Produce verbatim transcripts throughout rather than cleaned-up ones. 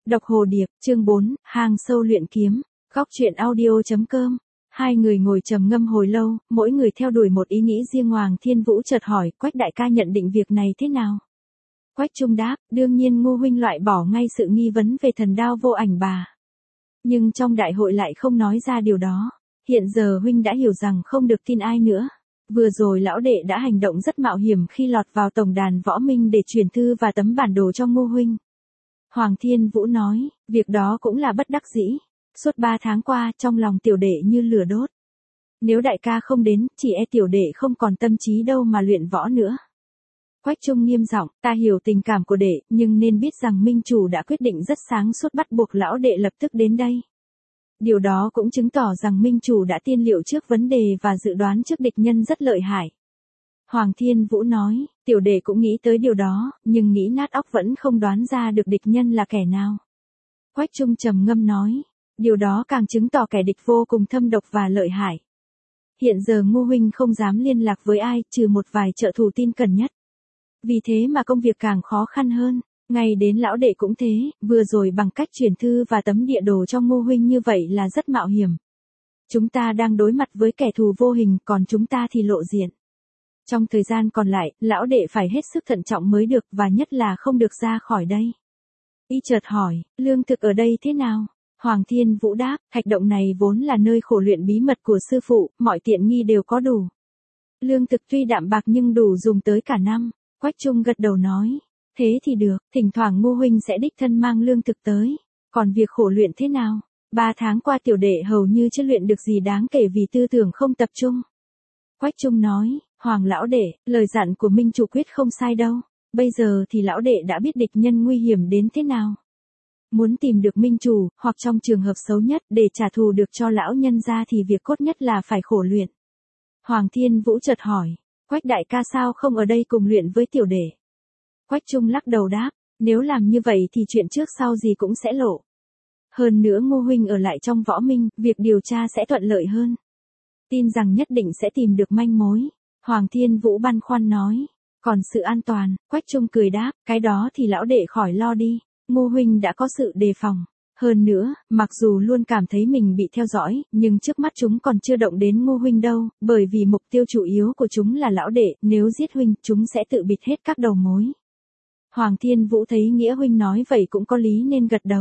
Độc Hồ Điệp, chương bốn, hang sâu luyện kiếm, góc truyện audio.com. Hai người ngồi trầm ngâm hồi lâu, mỗi người theo đuổi một ý nghĩ riêng. Hoàng Thiên Vũ chợt hỏi, Quách đại ca nhận định việc này thế nào? Quách Trung đáp, đương nhiên Ngô huynh loại bỏ ngay sự nghi vấn về thần đao vô ảnh bà. Nhưng trong đại hội lại không nói ra điều đó. Hiện giờ huynh đã hiểu rằng không được tin ai nữa. Vừa rồi lão đệ đã hành động rất mạo hiểm khi lọt vào tổng đàn võ minh để truyền thư và tấm bản đồ cho Ngô huynh. Hoàng Thiên Vũ nói, việc đó cũng là bất đắc dĩ. Suốt ba tháng qua, trong lòng tiểu đệ như lửa đốt. Nếu đại ca không đến, chỉ e tiểu đệ không còn tâm trí đâu mà luyện võ nữa. Quách Trung nghiêm giọng, ta hiểu tình cảm của đệ, nhưng nên biết rằng minh chủ đã quyết định rất sáng suốt bắt buộc lão đệ lập tức đến đây. Điều đó cũng chứng tỏ rằng minh chủ đã tiên liệu trước vấn đề và dự đoán trước địch nhân rất lợi hại. Hoàng Thiên Vũ nói, tiểu đệ cũng nghĩ tới điều đó, nhưng nghĩ nát óc vẫn không đoán ra được địch nhân là kẻ nào. Quách Trung trầm ngâm nói, điều đó càng chứng tỏ kẻ địch vô cùng thâm độc và lợi hại. Hiện giờ Ngô huynh không dám liên lạc với ai, trừ một vài trợ thủ tin cẩn nhất. Vì thế mà công việc càng khó khăn hơn. Ngay đến lão đệ cũng thế, vừa rồi bằng cách truyền thư và tấm địa đồ cho Ngô huynh như vậy là rất mạo hiểm. Chúng ta đang đối mặt với kẻ thù vô hình, còn chúng ta thì lộ diện. Trong thời gian còn lại, lão đệ phải hết sức thận trọng mới được, và nhất là không được ra khỏi đây. Y chợt hỏi, lương thực ở đây thế nào? Hoàng Thiên Vũ đáp, thạch động này vốn là nơi khổ luyện bí mật của sư phụ, mọi tiện nghi đều có đủ. Lương thực tuy đạm bạc nhưng đủ dùng tới cả năm. Quách Trung gật đầu nói, thế thì được, thỉnh thoảng Ngô huynh sẽ đích thân mang lương thực tới. Còn việc khổ luyện thế nào? Ba tháng qua tiểu đệ hầu như chưa luyện được gì đáng kể vì tư tưởng không tập trung. Quách Trung nói, Hoàng lão đệ, lời dặn của minh chủ quyết không sai đâu. Bây giờ thì lão đệ đã biết địch nhân nguy hiểm đến thế nào. Muốn tìm được minh chủ, hoặc trong trường hợp xấu nhất để trả thù được cho lão nhân ra thì việc cốt nhất là phải khổ luyện. Hoàng Thiên Vũ chợt hỏi, Quách đại ca sao không ở đây cùng luyện với tiểu đệ? Quách Trung lắc đầu đáp, nếu làm như vậy thì chuyện trước sau gì cũng sẽ lộ. Hơn nữa Ngô huynh ở lại trong võ minh, việc điều tra sẽ thuận lợi hơn. Tin rằng nhất định sẽ tìm được manh mối. Hoàng Thiên Vũ băn khoăn nói, còn sự an toàn, Quách Trung cười đáp, cái đó thì lão đệ khỏi lo đi. Ngô huynh đã có sự đề phòng. Hơn nữa, mặc dù luôn cảm thấy mình bị theo dõi, nhưng trước mắt chúng còn chưa động đến Ngô huynh đâu, bởi vì mục tiêu chủ yếu của chúng là lão đệ, nếu giết huynh, chúng sẽ tự bịt hết các đầu mối. Hoàng Thiên Vũ thấy Nghĩa huynh nói vậy cũng có lý nên gật đầu.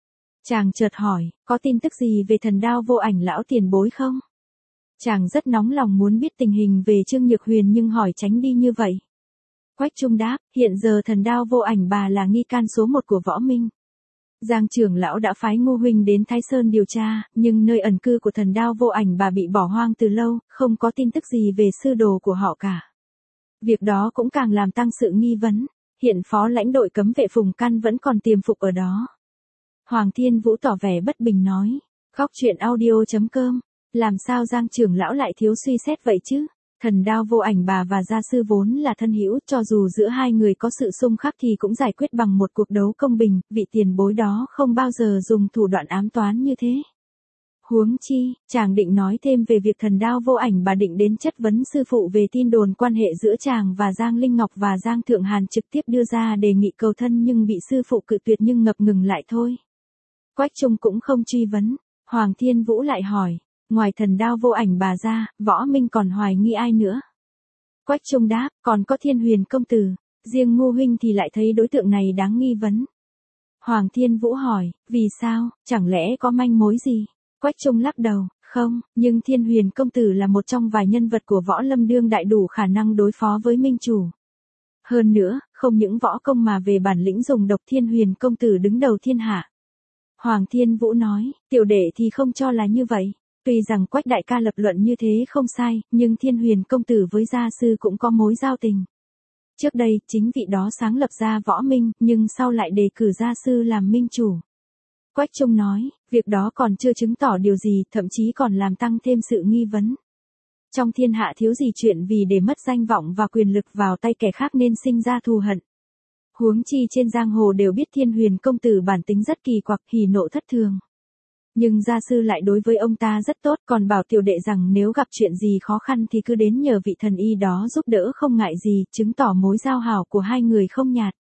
Chàng chợt hỏi, có tin tức gì về thần đao vô ảnh lão tiền bối không? Chàng rất nóng lòng muốn biết tình hình về Trương Nhược Huyền nhưng hỏi tránh đi như vậy. Quách Trung đáp, hiện giờ thần đao vô ảnh bà là nghi can số một của võ minh. Giang trưởng lão đã phái Ngô huynh đến Thái Sơn điều tra, nhưng nơi ẩn cư của thần đao vô ảnh bà bị bỏ hoang từ lâu, không có tin tức gì về sư đồ của họ cả. Việc đó cũng càng làm tăng sự nghi vấn. Hiện phó lãnh đội cấm vệ Phùng Căn vẫn còn tiềm phục ở đó. Hoàng Thiên Vũ tỏ vẻ bất bình nói, góc truyện audio.com, làm sao Giang trưởng lão lại thiếu suy xét vậy chứ? Thần đao vô ảnh bà và gia sư vốn là thân hữu, cho dù giữa hai người có sự xung khắc thì cũng giải quyết bằng một cuộc đấu công bình, vị tiền bối đó không bao giờ dùng thủ đoạn ám toán như thế. Huống chi, chàng định nói thêm về việc thần đao vô ảnh bà định đến chất vấn sư phụ về tin đồn quan hệ giữa chàng và Giang Linh Ngọc và Giang Thượng Hàn trực tiếp đưa ra đề nghị cầu thân nhưng bị sư phụ cự tuyệt nhưng ngập ngừng lại thôi. Quách Trung cũng không truy vấn. Hoàng Thiên Vũ lại hỏi, ngoài thần đao vô ảnh bà ra, võ minh còn hoài nghi ai nữa? Quách Trung đáp, còn có Thiên Huyền công tử, riêng Ngô huynh thì lại thấy đối tượng này đáng nghi vấn. Hoàng Thiên Vũ hỏi, vì sao, chẳng lẽ có manh mối gì? Quách Trung lắc đầu, không, nhưng Thiên Huyền công tử là một trong vài nhân vật của võ lâm đương đại đủ khả năng đối phó với minh chủ. Hơn nữa, không những võ công mà về bản lĩnh dùng độc Thiên Huyền công tử đứng đầu thiên hạ. Hoàng Thiên Vũ nói, tiểu đệ thì không cho là như vậy. Tuy rằng Quách đại ca lập luận như thế không sai, nhưng Thiên Huyền công tử với gia sư cũng có mối giao tình. Trước đây, chính vị đó sáng lập ra võ minh, nhưng sau lại đề cử gia sư làm minh chủ. Quách Trung nói, việc đó còn chưa chứng tỏ điều gì, thậm chí còn làm tăng thêm sự nghi vấn. Trong thiên hạ thiếu gì chuyện vì để mất danh vọng và quyền lực vào tay kẻ khác nên sinh ra thù hận. Huống chi trên giang hồ đều biết Thiên Huyền công tử bản tính rất kỳ quặc, hỉ nộ thất thường. Nhưng gia sư lại đối với ông ta rất tốt, còn bảo tiểu đệ rằng nếu gặp chuyện gì khó khăn thì cứ đến nhờ vị thần y đó giúp đỡ không ngại gì, chứng tỏ mối giao hảo của hai người không nhạt.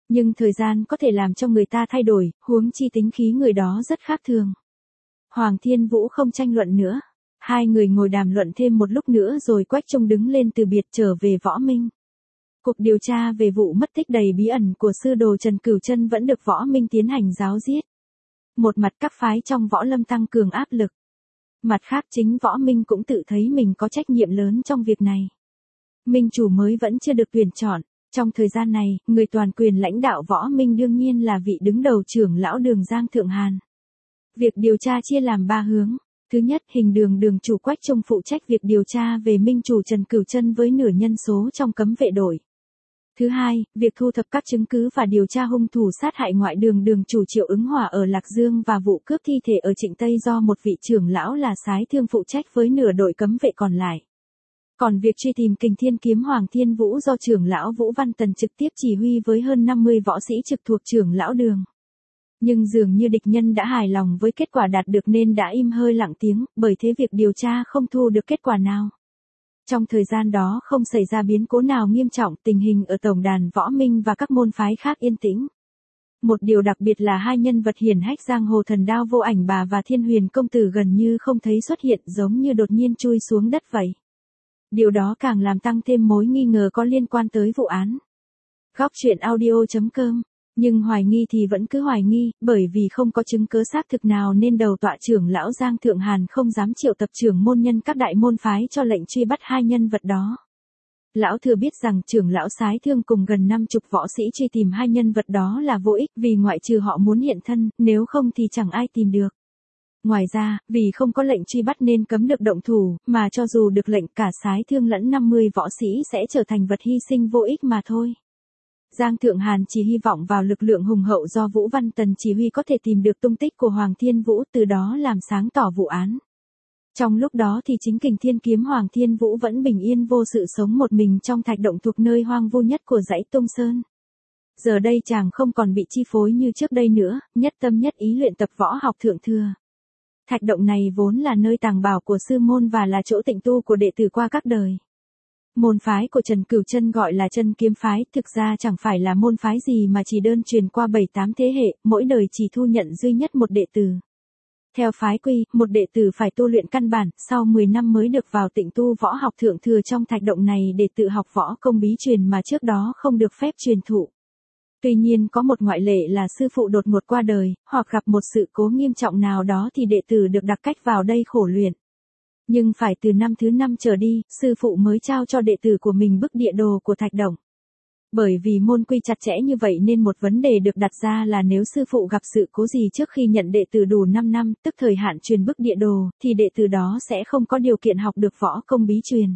Nhưng thời gian có thể làm cho người ta thay đổi, huống chi tính khí người đó rất khác thường. Hoàng Thiên Vũ không tranh luận nữa. Hai người ngồi đàm luận thêm một lúc nữa rồi Quách Trung đứng lên từ biệt trở về Võ Minh. Cuộc điều tra về vụ mất tích đầy bí ẩn của sư đồ Trần Cửu Chân vẫn được Võ Minh tiến hành giáo diết. Một mặt các phái trong Võ Lâm tăng cường áp lực. Mặt khác chính Võ Minh cũng tự thấy mình có trách nhiệm lớn trong việc này. Minh chủ mới vẫn chưa được tuyển chọn. Trong thời gian này, người toàn quyền lãnh đạo Võ Minh đương nhiên là vị đứng đầu trưởng lão Đường Giang Thượng Hàn. Việc điều tra chia làm ba hướng. Thứ nhất, Hình Đường Đường chủ Quách Trung phụ trách việc điều tra về Minh chủ Trần Cửu Chân với nửa nhân số trong cấm vệ đội. Thứ hai, việc thu thập các chứng cứ và điều tra hung thủ sát hại ngoại đường đường chủ Triệu Ứng Hòa ở Lạc Dương và vụ cướp thi thể ở Trịnh Tây do một vị trưởng lão là Sái Thương phụ trách với nửa đội cấm vệ còn lại. Còn việc truy tìm Kình Thiên Kiếm Hoàng Thiên Vũ do trưởng lão Vũ Văn Tần trực tiếp chỉ huy với hơn năm mươi võ sĩ trực thuộc trưởng lão Đường. Nhưng dường như địch nhân đã hài lòng với kết quả đạt được nên đã im hơi lặng tiếng, bởi thế việc điều tra không thu được kết quả nào. Trong thời gian đó không xảy ra biến cố nào nghiêm trọng, tình hình ở tổng đàn Võ Minh và các môn phái khác yên tĩnh. Một điều đặc biệt là hai nhân vật hiển hách giang hồ Thần Đao Vô Ảnh Bà và Thiên Huyền Công Tử gần như không thấy xuất hiện, giống như đột nhiên chui xuống đất vậy. Điều đó càng làm tăng thêm mối nghi ngờ có liên quan tới vụ án. Góc truyện audio chấm com. Nhưng hoài nghi thì vẫn cứ hoài nghi, bởi vì không có chứng cứ xác thực nào nên đầu tọa trưởng lão Giang Thượng Hàn không dám triệu tập trưởng môn nhân các đại môn phái cho lệnh truy bắt hai nhân vật đó. Lão thừa biết rằng trưởng lão Sái Thương cùng gần năm chục võ sĩ truy tìm hai nhân vật đó là vô ích, vì ngoại trừ họ muốn hiện thân, nếu không thì chẳng ai tìm được. Ngoài ra, vì không có lệnh truy bắt nên cấm được động thủ, mà cho dù được lệnh cả Sái Thương lẫn năm mươi võ sĩ sẽ trở thành vật hy sinh vô ích mà thôi. Giang Thượng Hàn chỉ hy vọng vào lực lượng hùng hậu do Vũ Văn Tần chỉ huy có thể tìm được tung tích của Hoàng Thiên Vũ, từ đó làm sáng tỏ vụ án. Trong lúc đó thì chính Kình Thiên Kiếm Hoàng Thiên Vũ vẫn bình yên vô sự sống một mình trong thạch động thuộc nơi hoang vu nhất của dãy Tung Sơn. Giờ đây chàng không còn bị chi phối như trước đây nữa, nhất tâm nhất ý luyện tập võ học thượng thừa. Thạch động này vốn là nơi tàng bảo của sư môn và là chỗ tịnh tu của đệ tử qua các đời. Môn phái của Trần Cửu Chân gọi là Chân Kiếm phái, thực ra chẳng phải là môn phái gì mà chỉ đơn truyền qua bảy tám thế hệ, mỗi đời chỉ thu nhận duy nhất một đệ tử. Theo phái quy, một đệ tử phải tu luyện căn bản, sau mười năm mới được vào tịnh tu võ học thượng thừa trong thạch động này để tự học võ công bí truyền mà trước đó không được phép truyền thụ. Tuy nhiên có một ngoại lệ là sư phụ đột ngột qua đời, hoặc gặp một sự cố nghiêm trọng nào đó thì đệ tử được đặc cách vào đây khổ luyện. Nhưng phải từ năm thứ năm trở đi, sư phụ mới trao cho đệ tử của mình bức địa đồ của thạch động. Bởi vì môn quy chặt chẽ như vậy nên một vấn đề được đặt ra là nếu sư phụ gặp sự cố gì trước khi nhận đệ tử đủ năm năm, tức thời hạn truyền bức địa đồ, thì đệ tử đó sẽ không có điều kiện học được võ công bí truyền.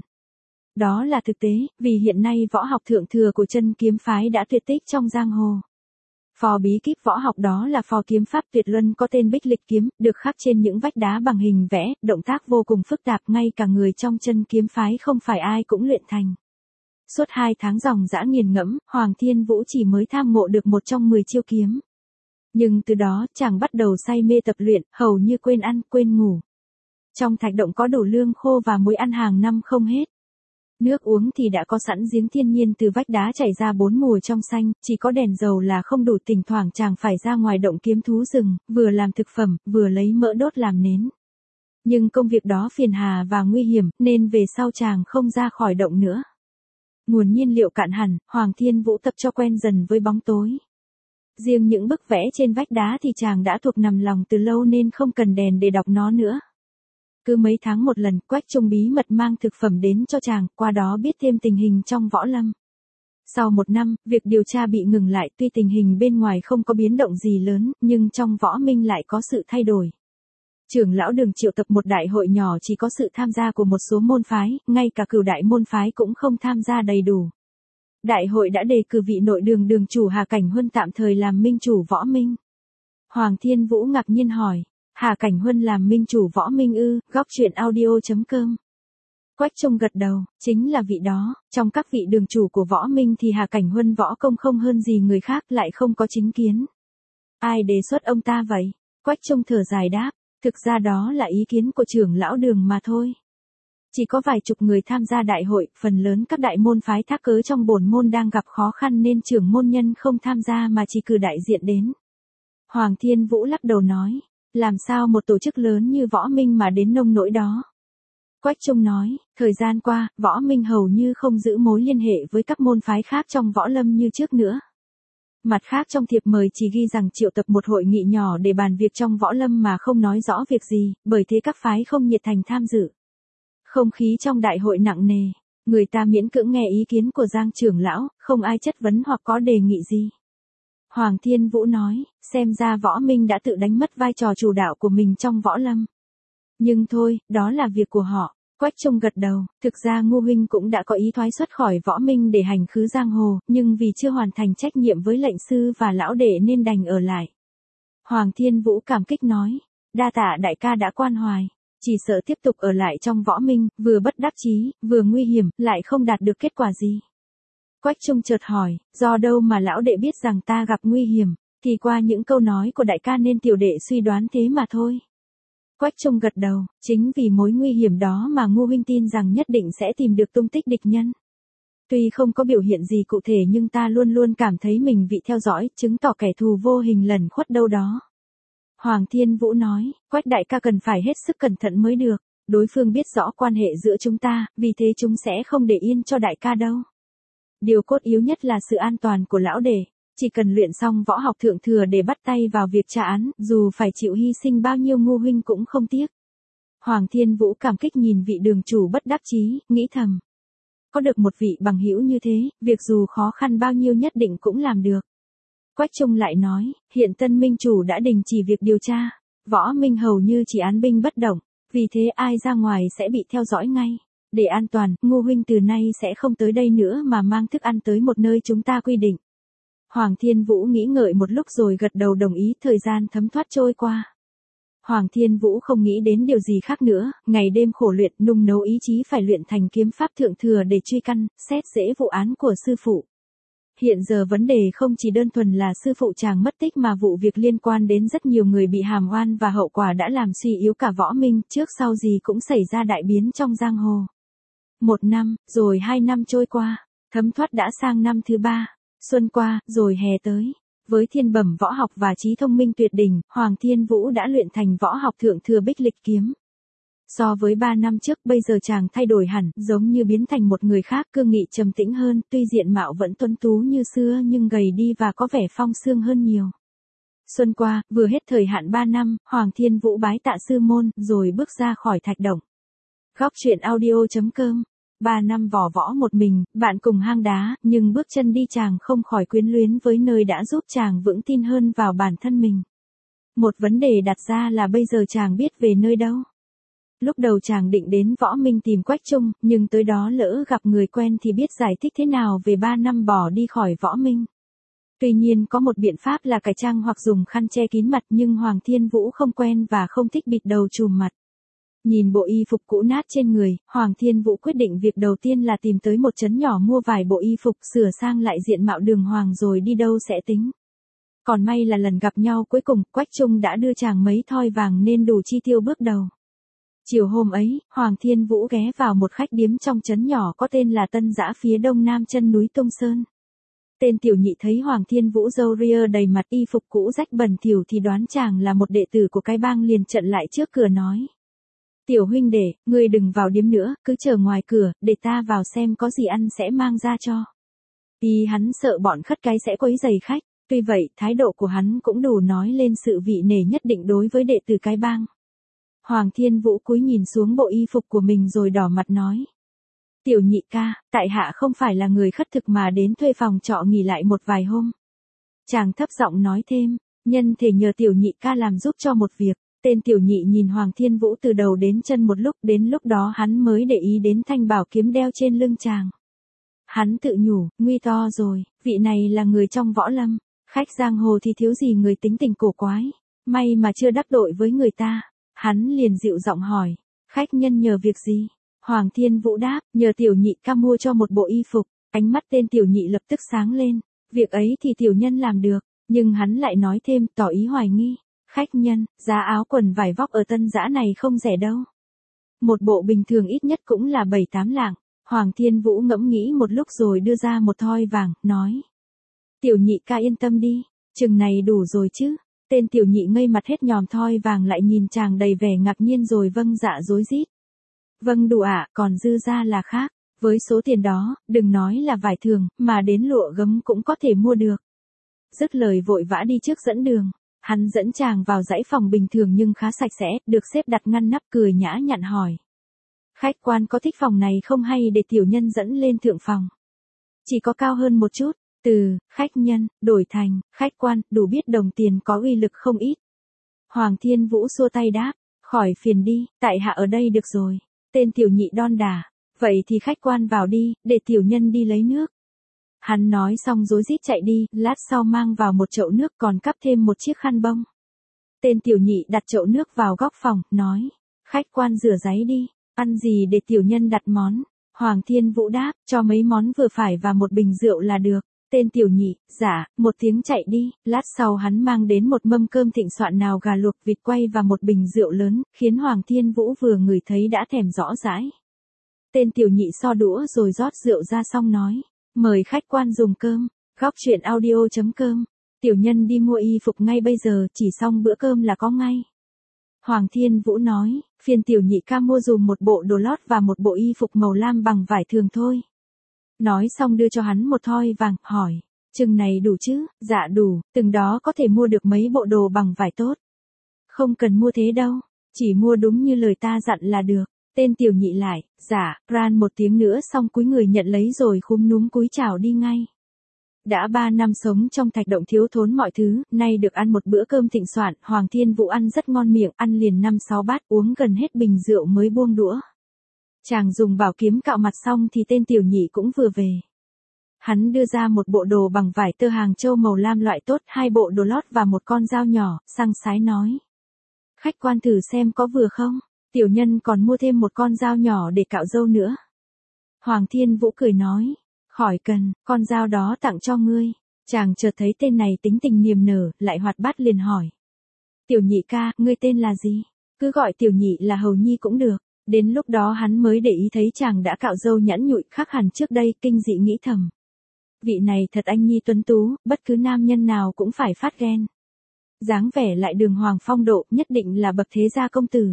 Đó là thực tế, vì hiện nay võ học thượng thừa của Chân Kiếm phái đã tuyệt tích trong giang hồ. Phò bí kíp võ học đó là phò kiếm pháp tuyệt luân có tên Bích Lịch kiếm, được khắc trên những vách đá bằng hình vẽ, động tác vô cùng phức tạp, ngay cả người trong Chân Kiếm phái không phải ai cũng luyện thành. Suốt hai tháng dòng dã nghiền ngẫm, Hoàng Thiên Vũ chỉ mới tham ngộ được một trong mười chiêu kiếm. Nhưng từ đó, chàng bắt đầu say mê tập luyện, hầu như quên ăn, quên ngủ. Trong thạch động có đủ lương khô và muối ăn hàng năm không hết. Nước uống thì đã có sẵn giếng thiên nhiên từ vách đá chảy ra bốn mùa trong xanh, chỉ có đèn dầu là không đủ, thỉnh thoảng chàng phải ra ngoài động kiếm thú rừng, vừa làm thực phẩm, vừa lấy mỡ đốt làm nến. Nhưng công việc đó phiền hà và nguy hiểm, nên về sau chàng không ra khỏi động nữa. Nguồn nhiên liệu cạn hẳn, Hoàng Thiên Vũ tập cho quen dần với bóng tối. Riêng những bức vẽ trên vách đá thì chàng đã thuộc nằm lòng từ lâu nên không cần đèn để đọc nó nữa. Cứ mấy tháng một lần, Quách Trung bí mật mang thực phẩm đến cho chàng, qua đó biết thêm tình hình trong võ lâm. Sau một năm, việc điều tra bị ngừng lại, tuy tình hình bên ngoài không có biến động gì lớn, nhưng trong võ minh lại có sự thay đổi. Trưởng lão Đường triệu tập một đại hội nhỏ chỉ có sự tham gia của một số môn phái, ngay cả cửu đại môn phái cũng không tham gia đầy đủ. Đại hội đã đề cử vị nội đường đường chủ Hà Cảnh Huân tạm thời làm minh chủ võ minh. Hoàng Thiên Vũ ngạc nhiên hỏi, Hà Cảnh Huân làm minh chủ võ minh ư? Góc truyện audio chấm com. Quách Trung gật đầu, chính là vị đó, trong các vị đường chủ của võ minh thì Hà Cảnh Huân võ công không hơn gì người khác, lại không có chính kiến. Ai đề xuất ông ta vậy? Quách Trung thở dài đáp, thực ra đó là ý kiến của trưởng lão Đường mà thôi. Chỉ có vài chục người tham gia đại hội, phần lớn các đại môn phái thác cớ trong bổn môn đang gặp khó khăn nên trưởng môn nhân không tham gia mà chỉ cử đại diện đến. Hoàng Thiên Vũ lắc đầu nói, làm sao một tổ chức lớn như Võ Minh mà đến nông nỗi đó. Quách Trung nói, thời gian qua, Võ Minh hầu như không giữ mối liên hệ với các môn phái khác trong võ lâm như trước nữa. Mặt khác trong thiệp mời chỉ ghi rằng triệu tập một hội nghị nhỏ để bàn việc trong võ lâm mà không nói rõ việc gì, bởi thế các phái không nhiệt thành tham dự. Không khí trong đại hội nặng nề, người ta miễn cưỡng nghe ý kiến của Giang trưởng lão, không ai chất vấn hoặc có đề nghị gì. Hoàng Thiên Vũ nói, xem ra Võ Minh đã tự đánh mất vai trò chủ đạo của mình trong võ lâm. Nhưng thôi, đó là việc của họ. Quách Trung gật đầu, thực ra Ngô huynh cũng đã có ý thoái xuất khỏi Võ Minh để hành khứ giang hồ, nhưng vì chưa hoàn thành trách nhiệm với lệnh sư và lão đệ nên đành ở lại. Hoàng Thiên Vũ cảm kích nói, đa tạ đại ca đã quan hoài, chỉ sợ tiếp tục ở lại trong Võ Minh, vừa bất đắc chí, vừa nguy hiểm, lại không đạt được kết quả gì. Quách Trung chợt hỏi, do đâu mà lão đệ biết rằng ta gặp nguy hiểm, thì qua những câu nói của đại ca nên tiểu đệ suy đoán thế mà thôi. Quách Trung gật đầu, chính vì mối nguy hiểm đó mà Ngô huynh tin rằng nhất định sẽ tìm được tung tích địch nhân. Tuy không có biểu hiện gì cụ thể nhưng ta luôn luôn cảm thấy mình bị theo dõi, chứng tỏ kẻ thù vô hình lẩn khuất đâu đó. Hoàng Thiên Vũ nói, Quách đại ca cần phải hết sức cẩn thận mới được, đối phương biết rõ quan hệ giữa chúng ta, vì thế chúng sẽ không để yên cho đại ca đâu. Điều cốt yếu nhất là sự an toàn của lão đệ. Chỉ cần luyện xong võ học thượng thừa để bắt tay vào việc tra án, dù phải chịu hy sinh bao nhiêu Ngô huynh cũng không tiếc. Hoàng Thiên Vũ cảm kích nhìn vị đường chủ bất đắc chí, nghĩ thầm. Có được một vị bằng hữu như thế, việc dù khó khăn bao nhiêu nhất định cũng làm được. Quách Trung lại nói, hiện Tân Minh chủ đã đình chỉ việc điều tra, Võ Minh hầu như chỉ án binh bất động, vì thế ai ra ngoài sẽ bị theo dõi ngay. Để an toàn, Ngô huynh từ nay sẽ không tới đây nữa mà mang thức ăn tới một nơi chúng ta quy định. Hoàng Thiên Vũ nghĩ ngợi một lúc rồi gật đầu đồng ý, thời gian thấm thoát trôi qua. Hoàng Thiên Vũ không nghĩ đến điều gì khác nữa, ngày đêm khổ luyện, nung nấu ý chí phải luyện thành kiếm pháp thượng thừa để truy căn, xét dễ vụ án của sư phụ. Hiện giờ vấn đề không chỉ đơn thuần là sư phụ chàng mất tích mà vụ việc liên quan đến rất nhiều người bị hàm oan và hậu quả đã làm suy yếu cả Võ Minh, trước sau gì cũng xảy ra đại biến trong giang hồ. Một năm, rồi hai năm trôi qua, thấm thoát đã sang năm thứ ba. Xuân qua, rồi hè tới. Với thiên bẩm võ học và trí thông minh tuyệt đỉnh, Hoàng Thiên Vũ đã luyện thành võ học thượng thừa bích lịch kiếm. So với ba năm trước, bây giờ chàng thay đổi hẳn, giống như biến thành một người khác, cương nghị trầm tĩnh hơn, tuy diện mạo vẫn tuấn tú như xưa nhưng gầy đi và có vẻ phong sương hơn nhiều. Xuân qua, vừa hết thời hạn ba năm, Hoàng Thiên Vũ bái tạ sư môn, rồi bước ra khỏi thạch động. Góc truyện audio chấm com. Ba năm vò võ một mình, bạn cùng hang đá, nhưng bước chân đi chàng không khỏi quyến luyến với nơi đã giúp chàng vững tin hơn vào bản thân mình. Một vấn đề đặt ra là bây giờ chàng biết về nơi đâu. Lúc đầu chàng định đến Võ Minh tìm Quách Trung, nhưng tới đó lỡ gặp người quen thì biết giải thích thế nào về ba năm bỏ đi khỏi Võ Minh. Tuy nhiên có một biện pháp là cải trang hoặc dùng khăn che kín mặt, nhưng Hoàng Thiên Vũ không quen và không thích bịt đầu trùm mặt. Nhìn bộ y phục cũ nát trên người, Hoàng Thiên Vũ quyết định việc đầu tiên là tìm tới một trấn nhỏ mua vài bộ y phục, sửa sang lại diện mạo đường hoàng rồi đi đâu sẽ tính. Còn may là lần gặp nhau cuối cùng, Quách Trung đã đưa chàng mấy thoi vàng nên đủ chi tiêu bước đầu. Chiều hôm ấy, Hoàng Thiên Vũ ghé vào một khách điếm trong trấn nhỏ có tên là Tân Dã phía đông nam chân núi Tung Sơn. Tên tiểu nhị thấy Hoàng Thiên Vũ râu ria đầy mặt, y phục cũ rách bẩn thỉu thì đoán chàng là một đệ tử của cái bang, liền chặn lại trước cửa nói. Tiểu huynh đệ, ngươi đừng vào điếm nữa, cứ chờ ngoài cửa, để ta vào xem có gì ăn sẽ mang ra cho. Vì hắn sợ bọn khất cái sẽ quấy rầy khách, tuy vậy thái độ của hắn cũng đủ nói lên sự vị nể nhất định đối với đệ tử cái bang. Hoàng Thiên Vũ cúi nhìn xuống bộ y phục của mình rồi đỏ mặt nói. Tiểu nhị ca, tại hạ không phải là người khất thực mà đến thuê phòng trọ nghỉ lại một vài hôm. Chàng thấp giọng nói thêm, nhân thể nhờ tiểu nhị ca làm giúp cho một việc. Tên tiểu nhị nhìn Hoàng Thiên Vũ từ đầu đến chân một lúc, đến lúc đó hắn mới để ý đến thanh bảo kiếm đeo trên lưng chàng. Hắn tự nhủ, nguy to rồi, vị này là người trong võ lâm, khách giang hồ thì thiếu gì người tính tình cổ quái, may mà chưa đắc tội với người ta. Hắn liền dịu giọng hỏi, khách nhân nhờ việc gì? Hoàng Thiên Vũ đáp, nhờ tiểu nhị ca mua cho một bộ y phục. Ánh mắt tên tiểu nhị lập tức sáng lên, việc ấy thì tiểu nhân làm được, nhưng hắn lại nói thêm, tỏ ý hoài nghi. Khách nhân, giá áo quần vải vóc ở Tân Dã này không rẻ đâu. Một bộ bình thường ít nhất cũng là bảy tám lạng. Hoàng Thiên Vũ ngẫm nghĩ một lúc rồi đưa ra một thoi vàng, nói. Tiểu nhị ca yên tâm đi, chừng này đủ rồi chứ. Tên tiểu nhị ngây mặt hết nhòm thoi vàng lại nhìn chàng đầy vẻ ngạc nhiên rồi vâng dạ rối rít. Vâng đủ ạ, còn dư ra là khác. Với số tiền đó, đừng nói là vải thường, mà đến lụa gấm cũng có thể mua được. Dứt lời vội vã đi trước dẫn đường. Hắn dẫn chàng vào dãy phòng bình thường nhưng khá sạch sẽ, được xếp đặt ngăn nắp, cười nhã nhặn hỏi. Khách quan có thích phòng này không hay để tiểu nhân dẫn lên thượng phòng? Chỉ có cao hơn một chút, từ khách nhân, đổi thành khách quan, đủ biết đồng tiền có uy lực không ít. Hoàng Thiên Vũ xua tay đáp, khỏi phiền đi, tại hạ ở đây được rồi. Tên tiểu nhị đon đả, vậy thì khách quan vào đi, để tiểu nhân đi lấy nước. Hắn nói xong rối rít chạy đi, lát sau mang vào một chậu nước còn cắp thêm một chiếc khăn bông. Tên tiểu nhị đặt chậu nước vào góc phòng, nói, khách quan rửa ráy đi, ăn gì để tiểu nhân đặt món. Hoàng Thiên Vũ đáp, cho mấy món vừa phải và một bình rượu là được. Tên tiểu nhị, dạ, một tiếng chạy đi, lát sau hắn mang đến một mâm cơm thịnh soạn nào gà luộc vịt quay và một bình rượu lớn, khiến Hoàng Thiên Vũ vừa ngửi thấy đã thèm rõ rãi. Tên tiểu nhị so đũa rồi rót rượu ra xong nói, mời khách quan dùng cơm. Góc truyện audio chấm com, tiểu nhân đi mua y phục ngay bây giờ, chỉ xong bữa cơm là có ngay. Hoàng Thiên Vũ nói, phiền tiểu nhị ca mua dùm một bộ đồ lót và một bộ y phục màu lam bằng vải thường thôi. Nói xong đưa cho hắn một thoi vàng, hỏi, chừng này đủ chứ? Dạ đủ, từng đó có thể mua được mấy bộ đồ bằng vải tốt. Không cần mua thế đâu, chỉ mua đúng như lời ta dặn là được. Tên tiểu nhị lại, dạ, ran một tiếng nữa xong cúi người nhận lấy rồi khúm núm cúi chào đi ngay. Đã ba năm sống trong thạch động thiếu thốn mọi thứ, nay được ăn một bữa cơm thịnh soạn, Hoàng Thiên Vũ ăn rất ngon miệng, ăn liền năm sáu bát, uống gần hết bình rượu mới buông đũa. Chàng dùng bảo kiếm cạo mặt xong thì tên tiểu nhị cũng vừa về. Hắn đưa ra một bộ đồ bằng vải tơ Hàng Châu màu lam loại tốt, hai bộ đồ lót và một con dao nhỏ, săng sái nói. Khách quan thử xem có vừa không? Tiểu nhân còn mua thêm một con dao nhỏ để cạo râu nữa. Hoàng Thiên Vũ cười nói, khỏi cần, con dao đó tặng cho ngươi. Chàng chợt thấy tên này tính tình niềm nở, lại hoạt bát liền hỏi. Tiểu nhị ca, ngươi tên là gì? Cứ gọi tiểu nhị là Hầu Nhi cũng được. Đến lúc đó hắn mới để ý thấy chàng đã cạo râu nhẵn nhụi khác hẳn trước đây, kinh dị nghĩ thầm. Vị này thật anh nhi tuấn tú, bất cứ nam nhân nào cũng phải phát ghen. Dáng vẻ lại đường hoàng phong độ, nhất định là bậc thế gia công tử.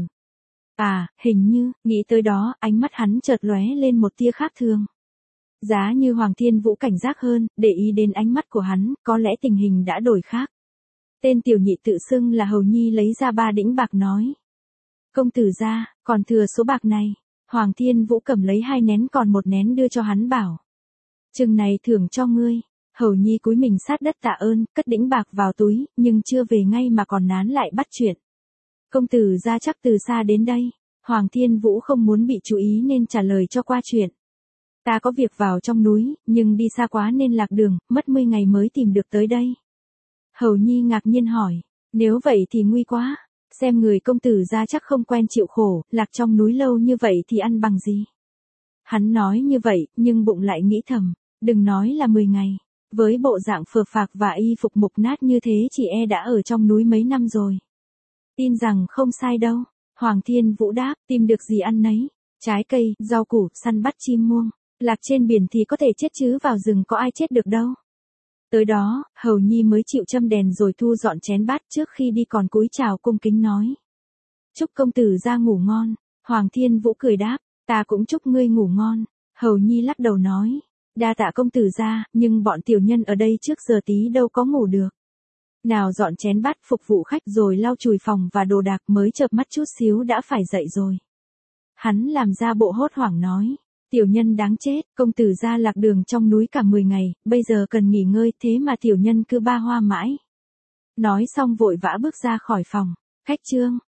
À, hình như, nghĩ tới đó, ánh mắt hắn chợt lóe lên một tia khác thường. Giá như Hoàng Thiên Vũ cảnh giác hơn, để ý đến ánh mắt của hắn, có lẽ tình hình đã đổi khác. Tên tiểu nhị tự xưng là Hầu Nhi lấy ra ba đĩnh bạc nói. Công tử gia, còn thừa số bạc này. Hoàng Thiên Vũ cầm lấy hai nén còn một nén đưa cho hắn bảo. Chừng này thưởng cho ngươi. Hầu Nhi cúi mình sát đất tạ ơn, cất đĩnh bạc vào túi, nhưng chưa về ngay mà còn nán lại bắt chuyện. Công tử gia chắc từ xa đến đây. Hoàng Thiên Vũ không muốn bị chú ý nên trả lời cho qua chuyện. Ta có việc vào trong núi, nhưng đi xa quá nên lạc đường, mất mươi ngày mới tìm được tới đây. Hầu Nhi ngạc nhiên hỏi, nếu vậy thì nguy quá. Xem người công tử gia chắc không quen chịu khổ, lạc trong núi lâu như vậy thì ăn bằng gì. Hắn nói như vậy, nhưng bụng lại nghĩ thầm, đừng nói là mười ngày. Với bộ dạng phờ phạc và y phục mục nát như thế chị e đã ở trong núi mấy năm rồi. Tin rằng không sai đâu. Hoàng Thiên Vũ đáp, tìm được gì ăn nấy. Trái cây, rau củ, săn bắt chim muông. Lạc trên biển thì có thể chết chứ vào rừng có ai chết được đâu. Tới đó, Hầu Nhi mới chịu châm đèn rồi thu dọn chén bát, trước khi đi còn cúi chào cung kính nói. Chúc công tử gia ngủ ngon. Hoàng Thiên Vũ cười đáp, ta cũng chúc ngươi ngủ ngon. Hầu Nhi lắc đầu nói, đa tạ công tử gia, nhưng bọn tiểu nhân ở đây trước giờ tí đâu có ngủ được. Nào dọn chén bát phục vụ khách rồi lau chùi phòng và đồ đạc, mới chợp mắt chút xíu đã phải dậy rồi. Hắn làm ra bộ hốt hoảng nói, tiểu nhân đáng chết, công tử gia lạc đường trong núi cả mười ngày, bây giờ cần nghỉ ngơi, thế mà tiểu nhân cứ ba hoa mãi. Nói xong vội vã bước ra khỏi phòng. Khách trương,